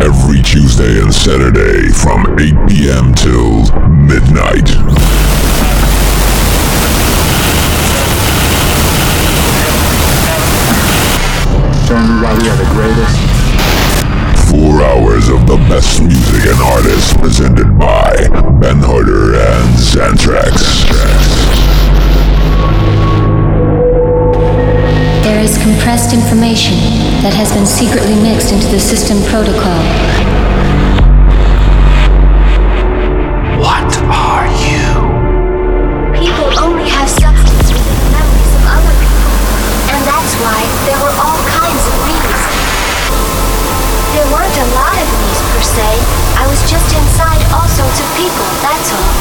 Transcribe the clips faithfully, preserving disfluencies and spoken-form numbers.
every Tuesday and Saturday from eight p.m. till midnight. Show everybody are the greatest. Four hours of the best music and artists presented by Ben Harder and Xantrax. There is compressed information that has been secretly mixed into the system protocol. What are you? People only have substances with memories of other people, and that's why there were all kinds of me's. There weren't a lot of me's per se. I was just inside all sorts of people, that's all.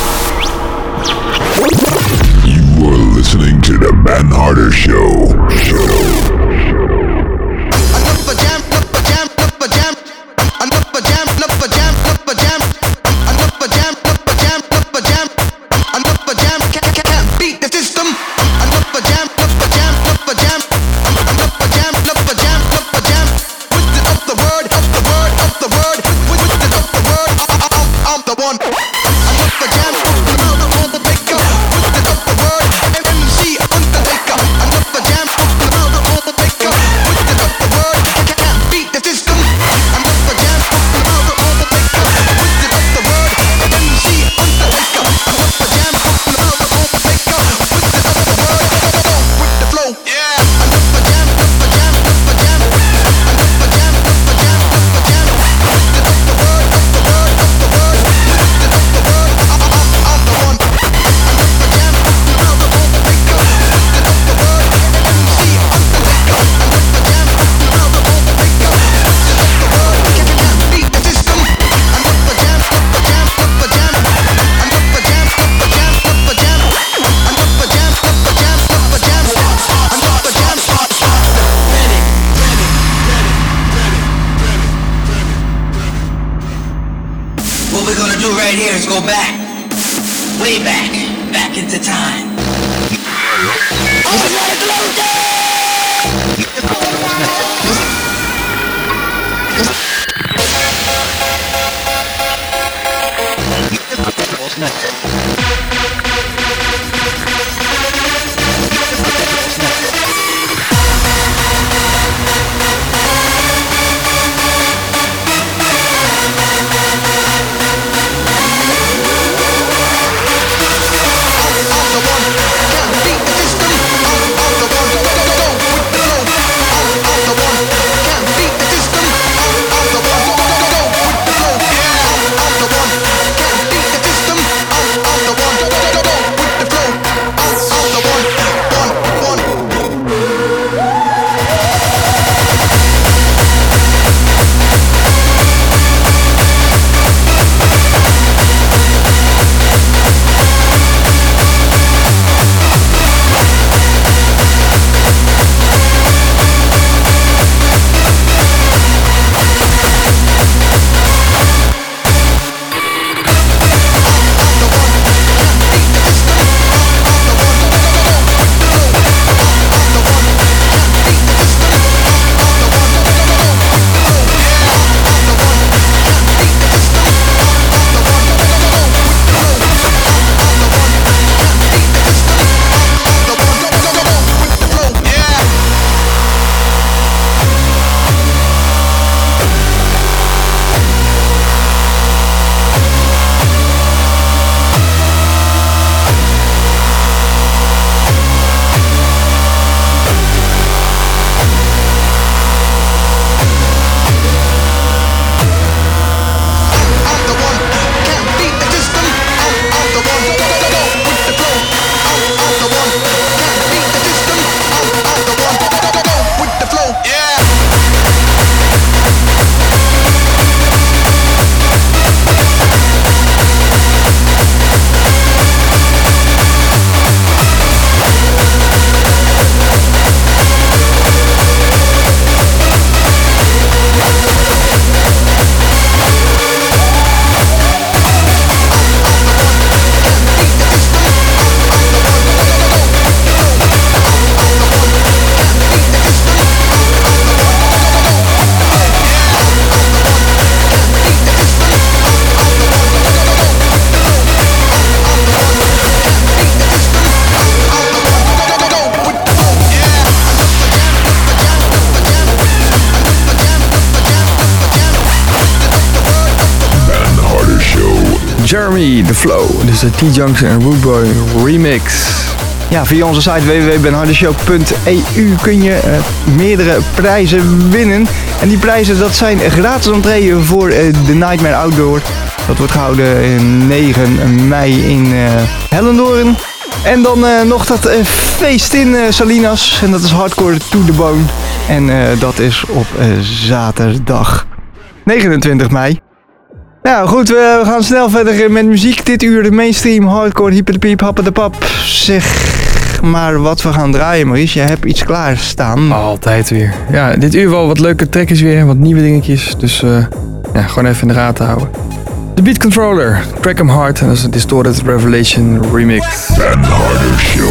You are listening to the Ben Harder Show. Show. I'm the one. Jeremy The Flow. Dus de T-Junction en Rootboy remix. Ja, via onze site w w w punt ben harder show punt e u kun je uh, meerdere prijzen winnen. En die prijzen, dat zijn gratis entree voor uh, de Nightmare Outdoor. Dat wordt gehouden in negen mei in uh, Hellendoorn. En dan uh, nog dat uh, feest in uh, Salinas. En dat is Hardcore to the Bone. En uh, dat is op uh, zaterdag negenentwintig mei. Nou goed, we gaan snel verder met muziek. Dit uur de mainstream, hardcore, hyper de piep, happen de pap. Zeg maar wat we gaan draaien, Maurice. Jij hebt iets klaarstaan. Altijd weer. Ja, dit uur wel wat leuke trackjes weer, wat nieuwe dingetjes. Dus uh, ja, gewoon even in de gaten houden. De Beat Controller, Crack 'em Hard. En dat is een Distorted Revelation remix. Ben Harder Show.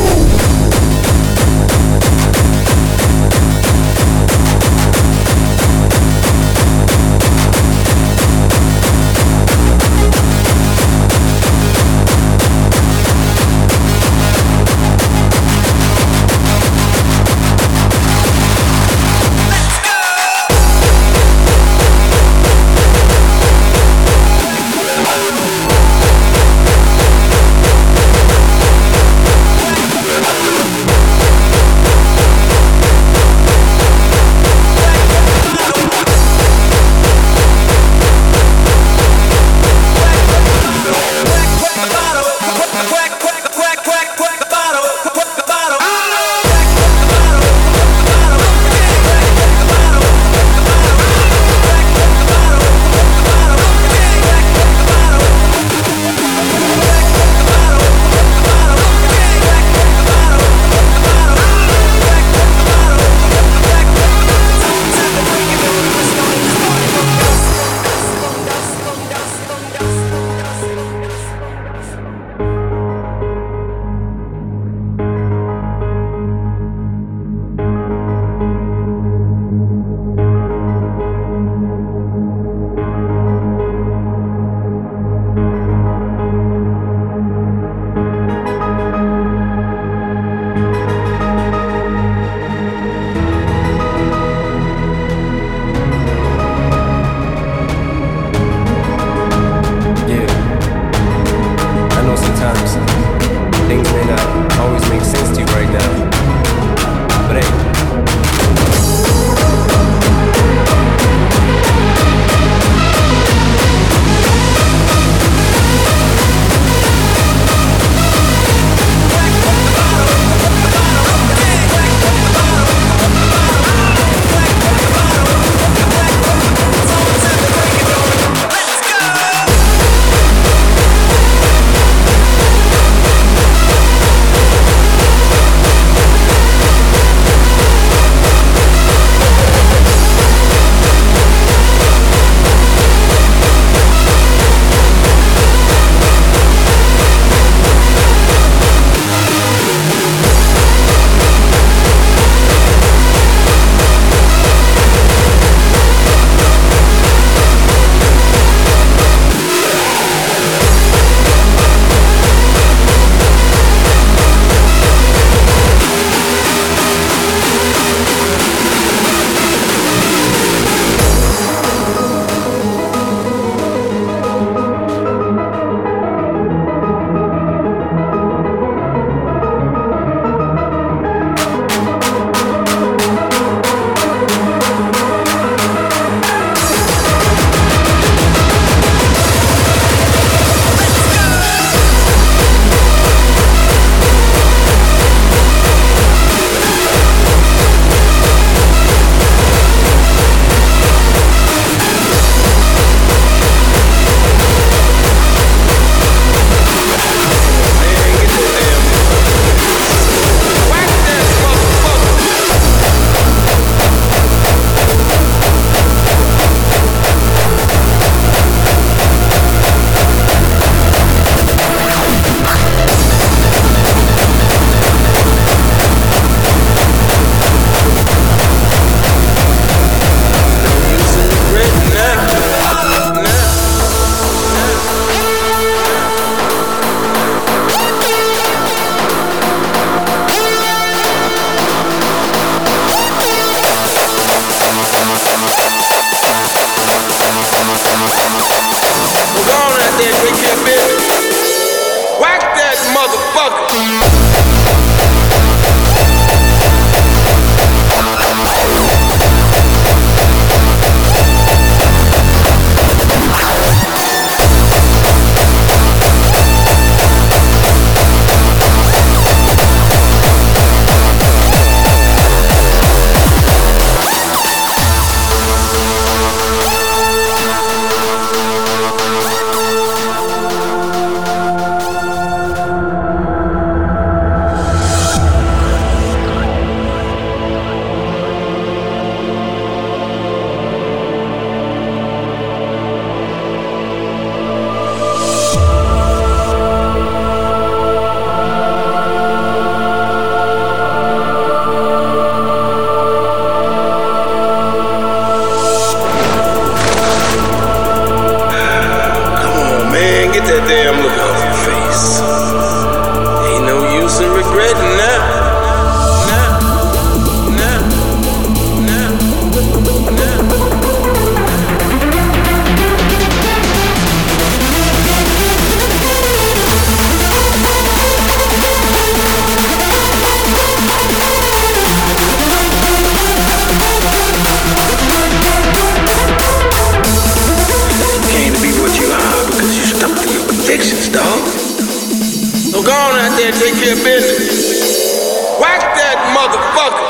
care of business. Whack that motherfucker.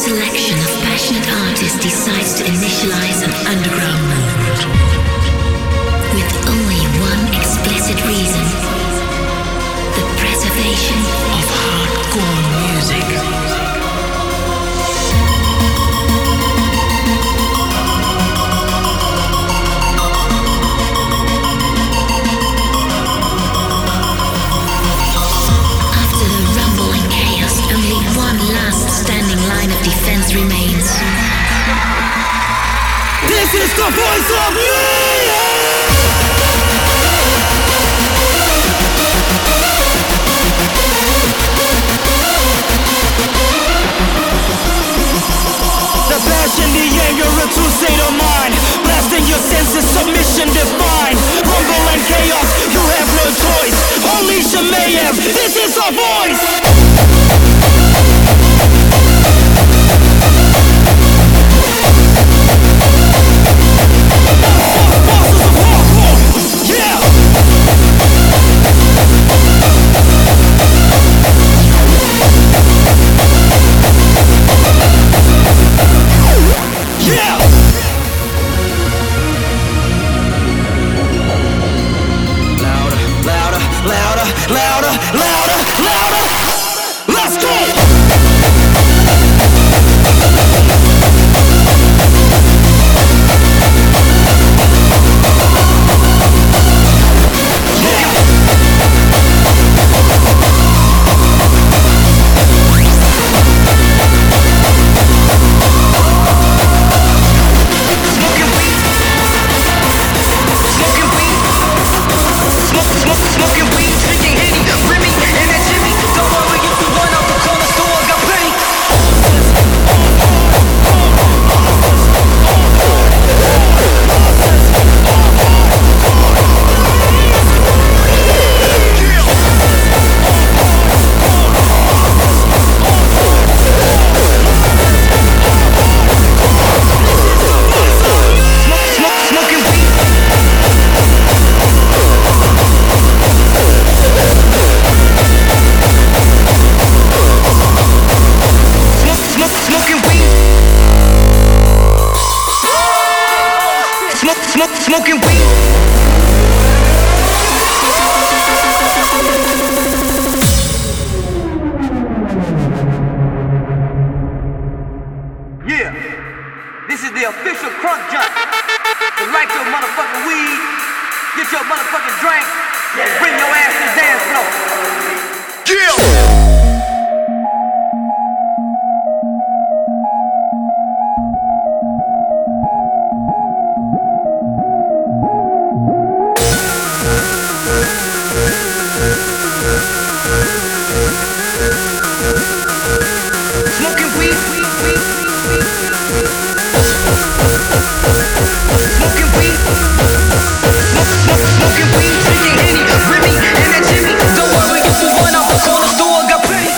selection of passionate artists decides to initialize an underground movement with only one explicit reason: the preservation of hardcore music. Defense remains. This is the voice of the passion, the anger, a true state of mind. Blasting your senses, submission divine. Rumble and chaos, you have no choice. Unleash your mayhem, this is our voice. Smoking weed. Yeah, this is the official crunk jump. So light your motherfucking weed, get your motherfucking drink, and bring your ass to the dance floor. Yeah. Smoking weed, weed, weed, weed, smoking weed, smoke, smoke, smoking weed, drinking Henny, Remy, and that Jimmy. Don't worry if we run out the corner store, got plenty.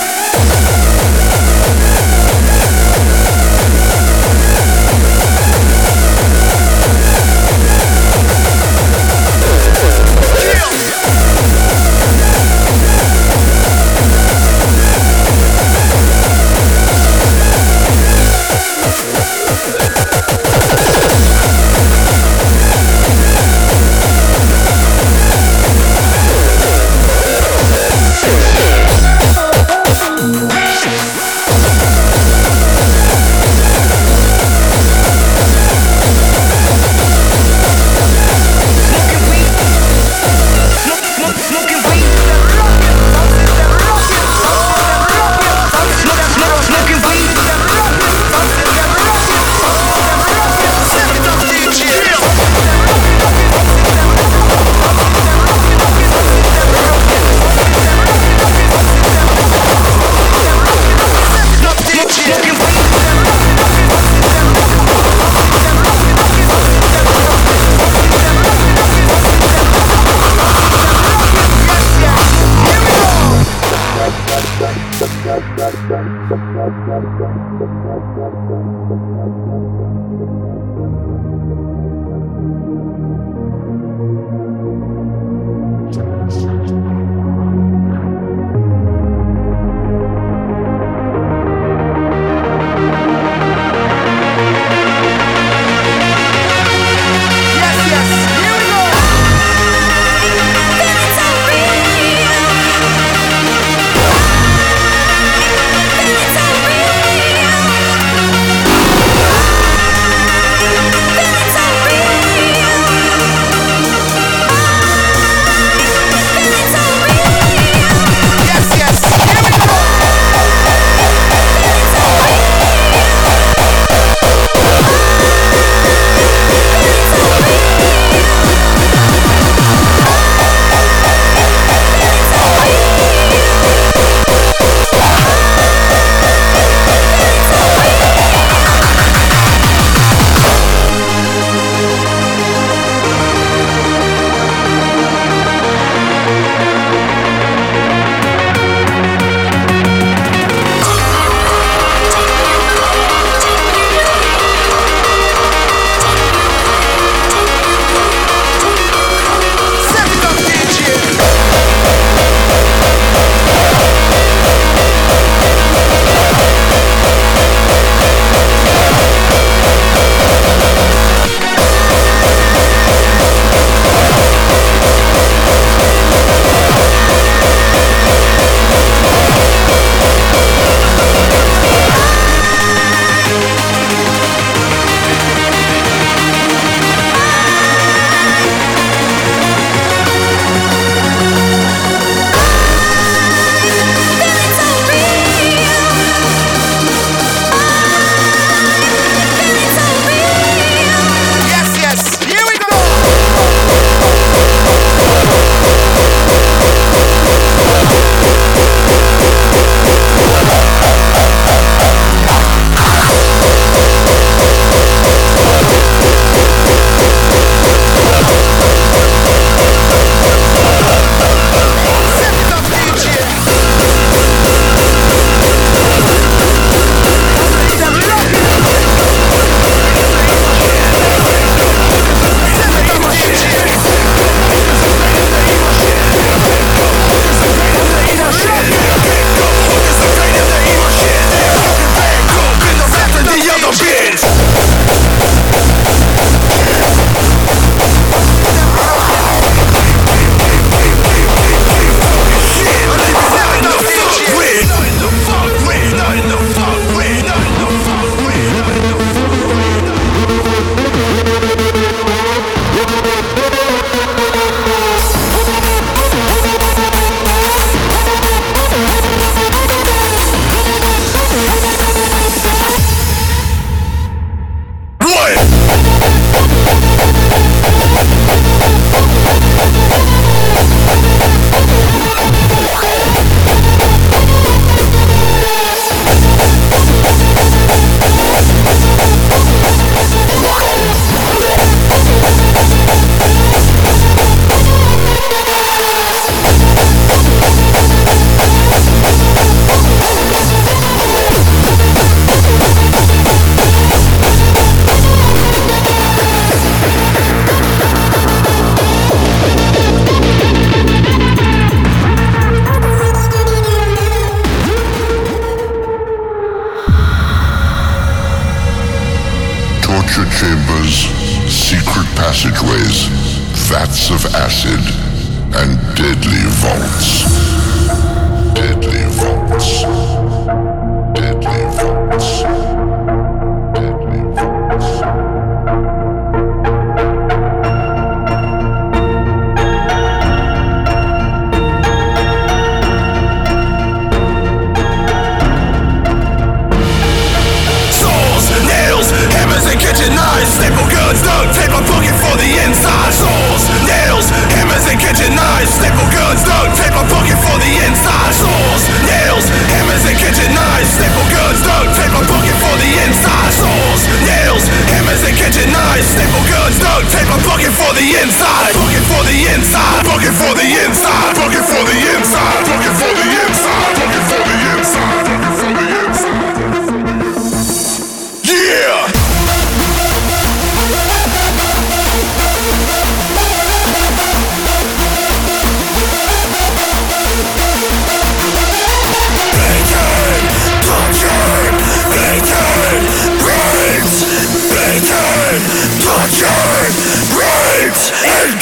passageways, vats of acid, and deadly vaults. Deadly vaults. Deadly vaults. Deadly vaults. Kitchen knives, staple guns, duct tape, I'm looking for the inside. Saws, nails, hammers and kitchen knives, staple guns, duct tape, I'm looking for the inside. Saws, nails, hammers and kitchen knives, staple guns, duct tape, I'm looking for the inside. Saws, nails, hammers and kitchen knives, staple guns, duct tape, I'm looking for the inside. Looking for the inside, looking for the inside, looking for the inside, looking for the inside, looking for the inside, looking for the inside. Yeah! Torture, rapes, and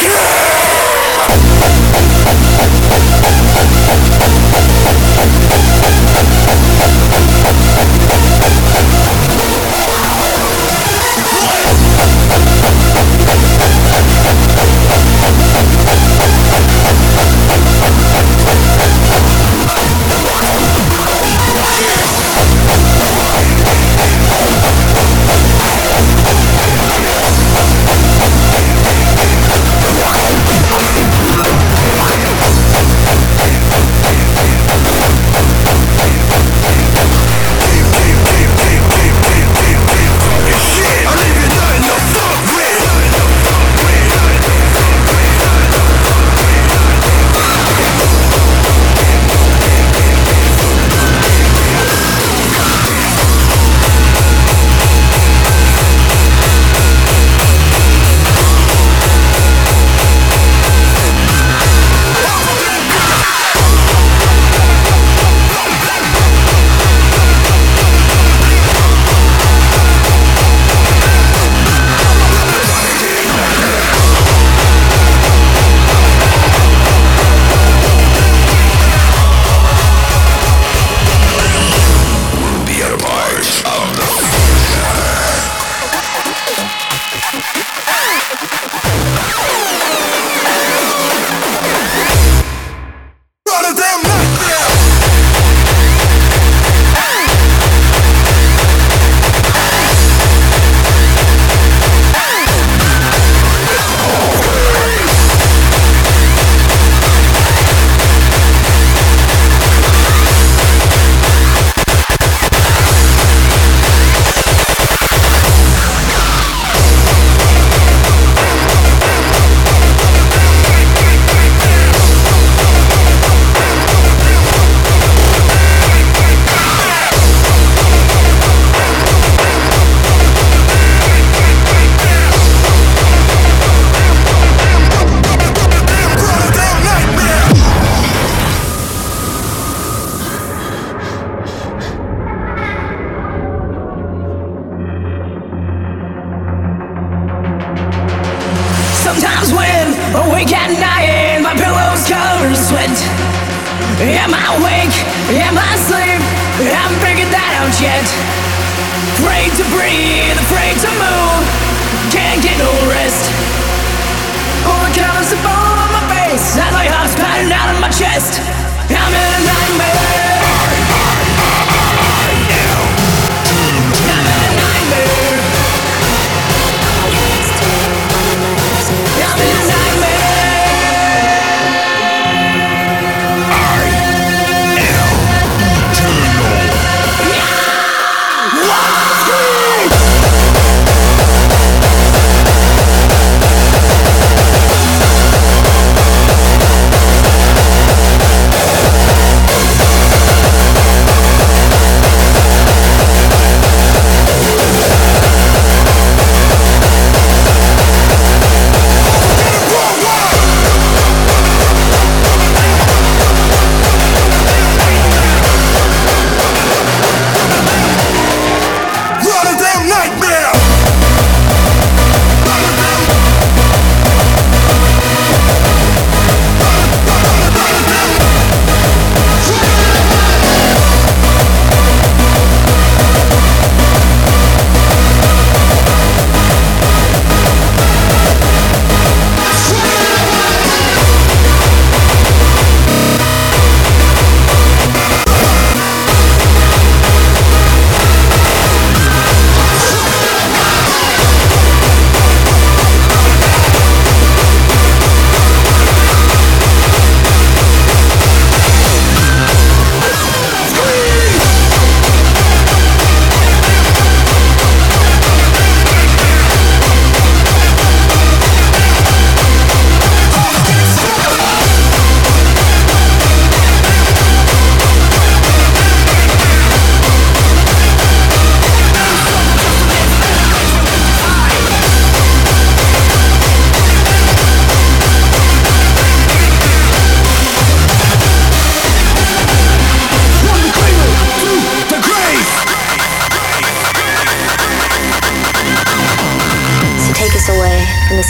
Am I awake? Am I asleep? I haven't figured that out yet. Afraid to breathe, afraid to move. Can't get no rest. All the colors are all on my face as my heart's pounding out of my chest. I'm in a nightmare. I'm in a nightmare. I'm in a nightmare. Yeah!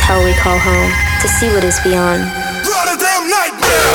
hell we call home, to see what is beyond. What a damn nightmare!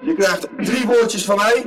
Je krijgt drie woordjes van mij.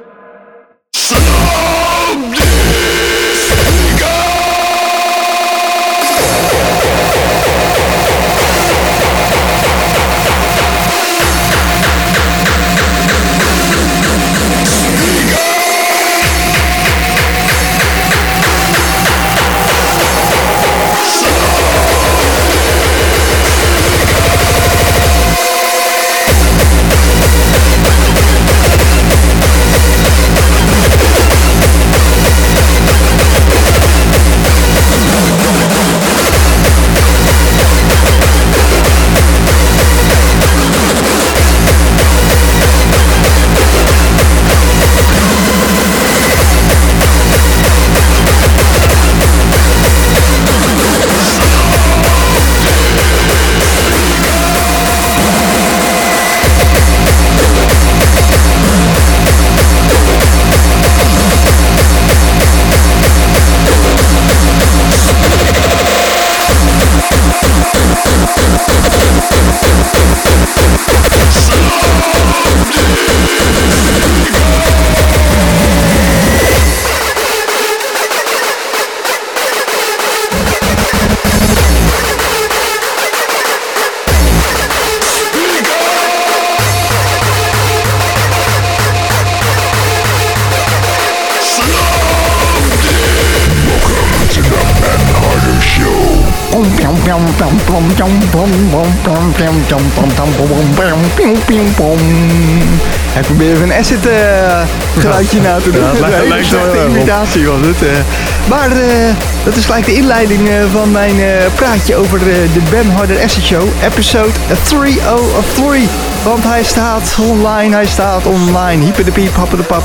Hij probeerde een acid uh, geluidje na te doen. Ja, het lijkt, een lijkt slechte wel imitatie was het. Uh. Maar uh, dat is gelijk de inleiding uh, van mijn uh, praatje over uh, de Ben Harder Acid Show. Episode driehonderddrie. Want hij staat online, hij staat online. Hyper de piep, happen de pap.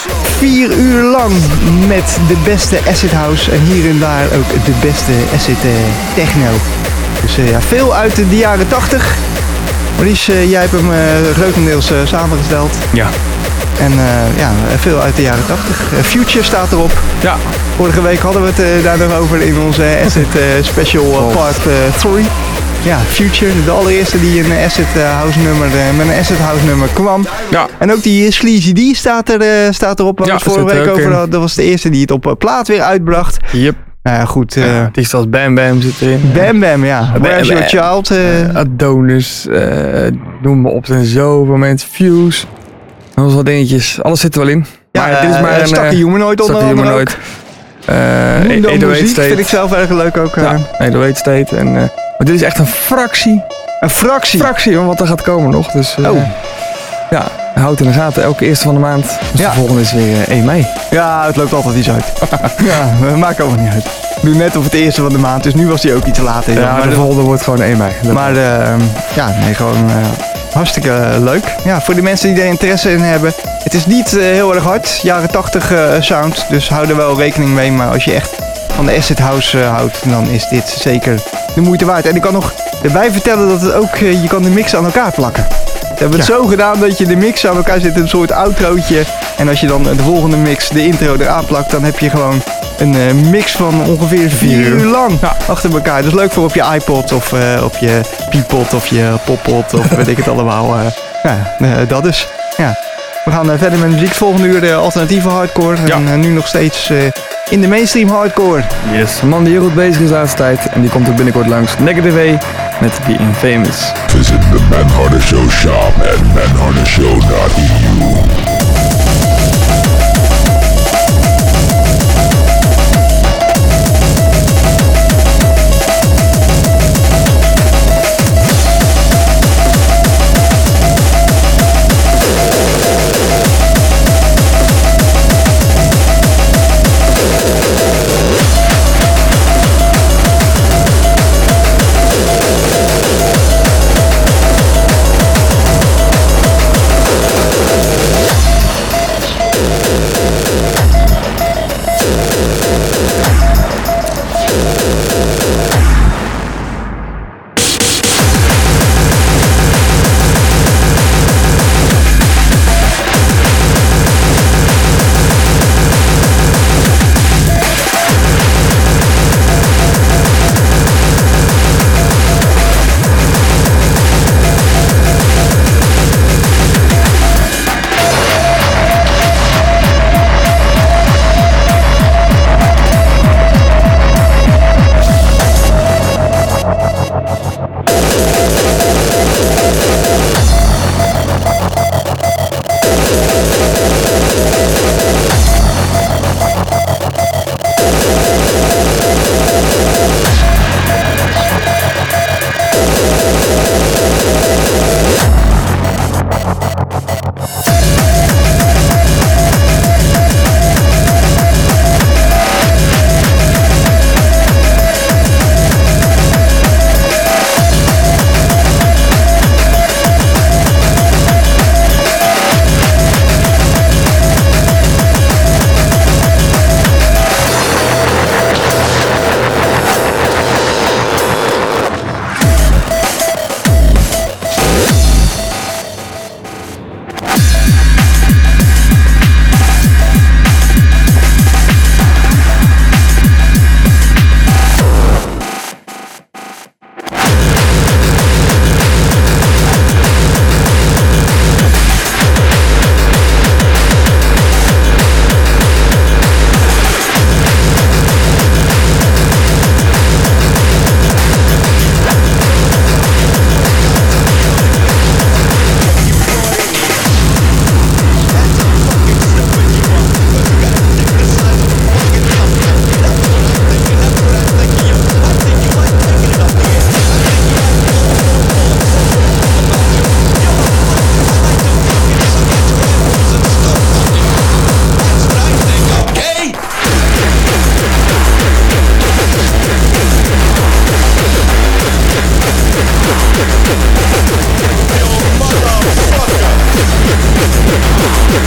Vier uur lang met de beste acid house. En hier en daar ook de beste acid uh, techno. Dus uh, ja, veel uit de, de jaren tachtig. Maurice, uh, jij hebt hem uh, grotendeels uh, samengesteld. Ja. En uh, ja, veel uit de jaren tachtig. Uh, Future staat erop. Ja. Vorige week hadden we het uh, daar nog over in onze Acid uh, Special uh, Part drie. Uh, ja, Future, de allereerste die een Acid uh, House nummer, uh, met een Acid House nummer kwam. Ja. En ook die Sleazy D staat, er, uh, staat erop. Waar ja, we het vorige week over hadden. Dat was de eerste die het op uh, plaat weer uitbracht. Yep. Nou ja, goed. Uh, ja, die zoals Bam Bam zit erin. Bam Bam, ja. Where's Your Child? Uh, uh, Adonis, uh, noem maar op. En zoveel mensen. Fuse. Dat was wat dingetjes. Alles zit er wel in. Ja, maar dit is maar uh, een... Stakkie Humanoid onder andere ook. Uh, Edo muziek State. vind ik zelf erg leuk ook. Uh. Ja, Edo State. En, uh, maar dit is echt een fractie. Een fractie? Fractie van wat er gaat komen nog. Dus, uh, oh. Ja, houd in de gaten. Elke eerste van de maand. Dus ja. De volgende is weer uh, één mei. Ja, het loopt altijd iets uit. Ja, maakt allemaal niet uit. Doe net of het eerste van de maand, dus nu was die ook iets later. Ja, maar de, de volgende wordt gewoon één mei. Dat maar uh, ja, nee, gewoon uh, hartstikke uh, leuk. Ja, voor de mensen die er interesse in hebben. Het is niet uh, heel erg hard, jaren tachtig uh, sound, dus hou er wel rekening mee. Maar als je echt van de Acid House uh, houdt, dan is dit zeker de moeite waard. En ik kan nog erbij vertellen dat het ook, uh, je kan de mix aan elkaar plakken. We hebben het ja. zo gedaan dat je de mix aan elkaar zit, een soort outrootje. En als je dan de volgende mix, de intro eraan plakt, dan heb je gewoon een uh, mix van ongeveer vier uur lang ja. achter elkaar. Dat is leuk voor op je iPod of uh, op je Peapod of je Poppod of weet ik het allemaal. Uh, ja, uh, dat is. Ja. We gaan uh, verder met muziek. Volgende uur de alternatieve hardcore. Ja. En uh, nu nog steeds uh, in de mainstream hardcore. Yes, een man die heel goed bezig is de laatste tijd. En die komt ook binnenkort langs Negative A met The Infamous. Visit the Ben Harder Show shop at ben harder show dot e u.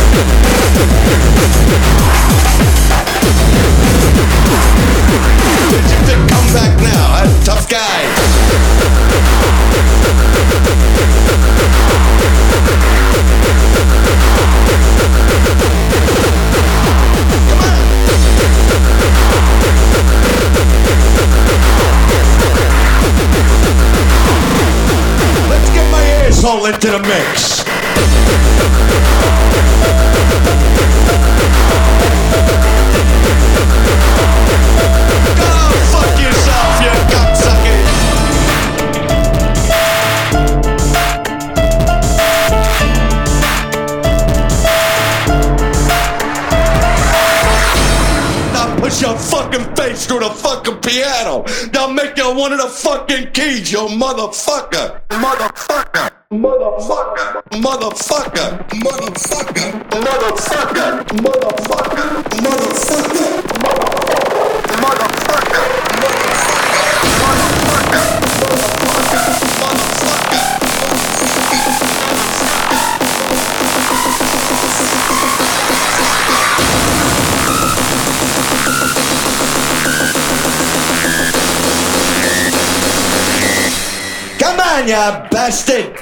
Come back now, huh? Tough guy. Let's get my asshole into the mix. Go fuck yourself, you cocksucker. Now push your fucking face through the fucking piano. Now make you one of the fucking keys, you motherfucker. Motherfucker. Motherfucker. Motherfucker. Motherfucker. Motherfucker. Motherfucker. Motherfucker. Come on, you bastard!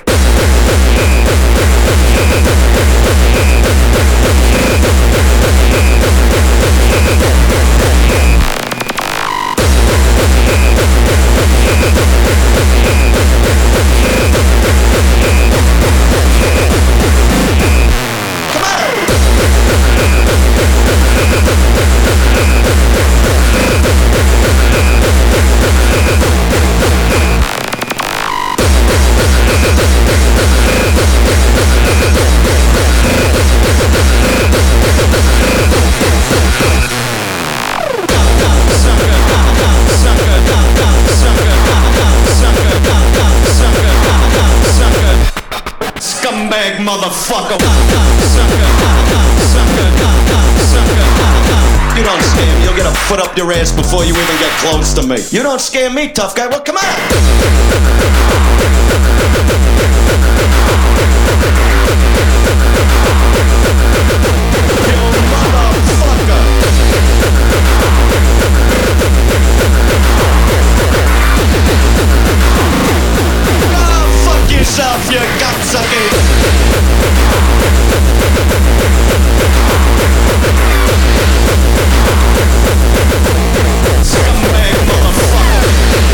Scumbag motherfucker. You don't scare me, you'll get a foot up your ass before you even get close to me. You don't scare me, tough guy. Well, come on. You motherfucker. Go fuck yourself, you cocksucker. Scumbag motherfucker.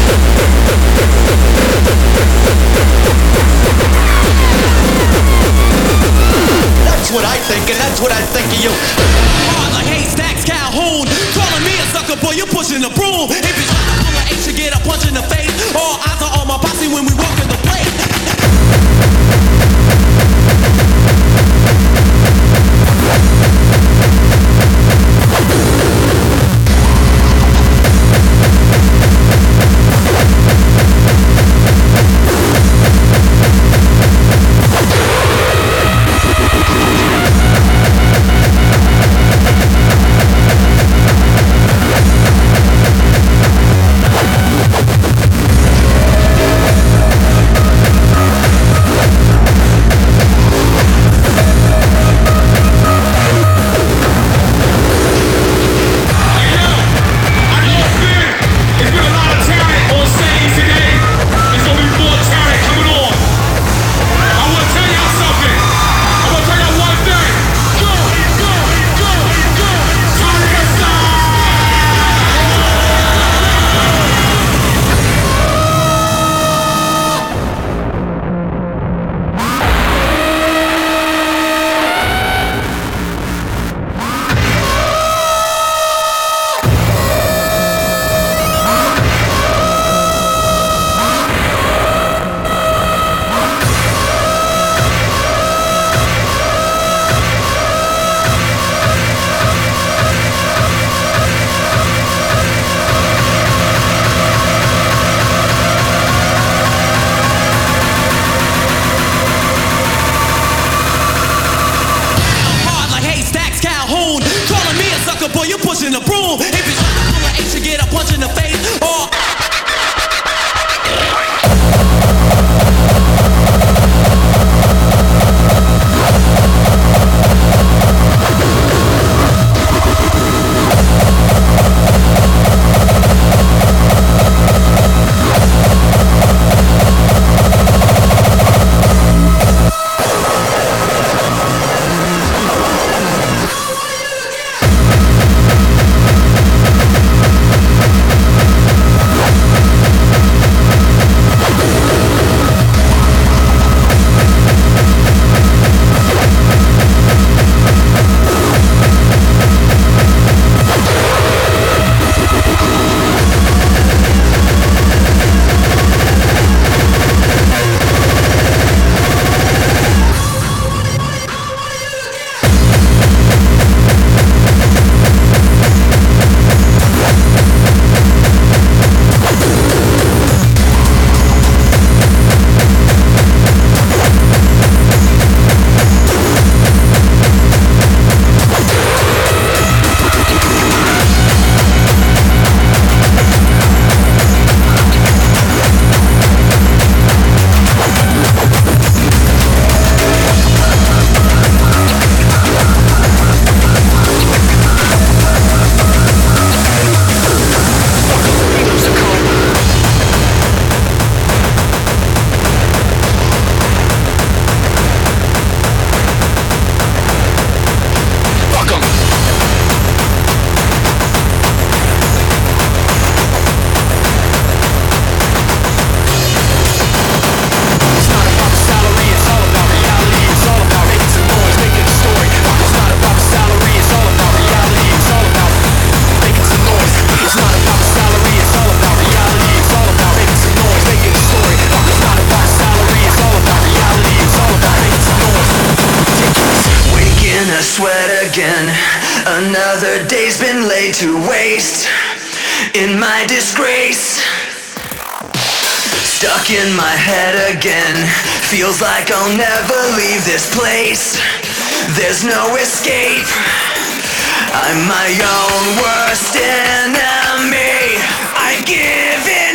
That's what I think, and that's what I think of you. Hard like haystacks, Calhoun. Calling me a sucker, boy, you pushing the broom. If you try to pull an H, you get a punch in the face. All eyes are on my posse when we walk in the place. Boy, you pushing the broom. If you try to pull an H, you get a punch in the face. Or sweat again. Another day's been laid to waste in my disgrace. Stuck in my head again. Feels like I'll never leave this place. There's no escape. I'm my own worst enemy. I give in.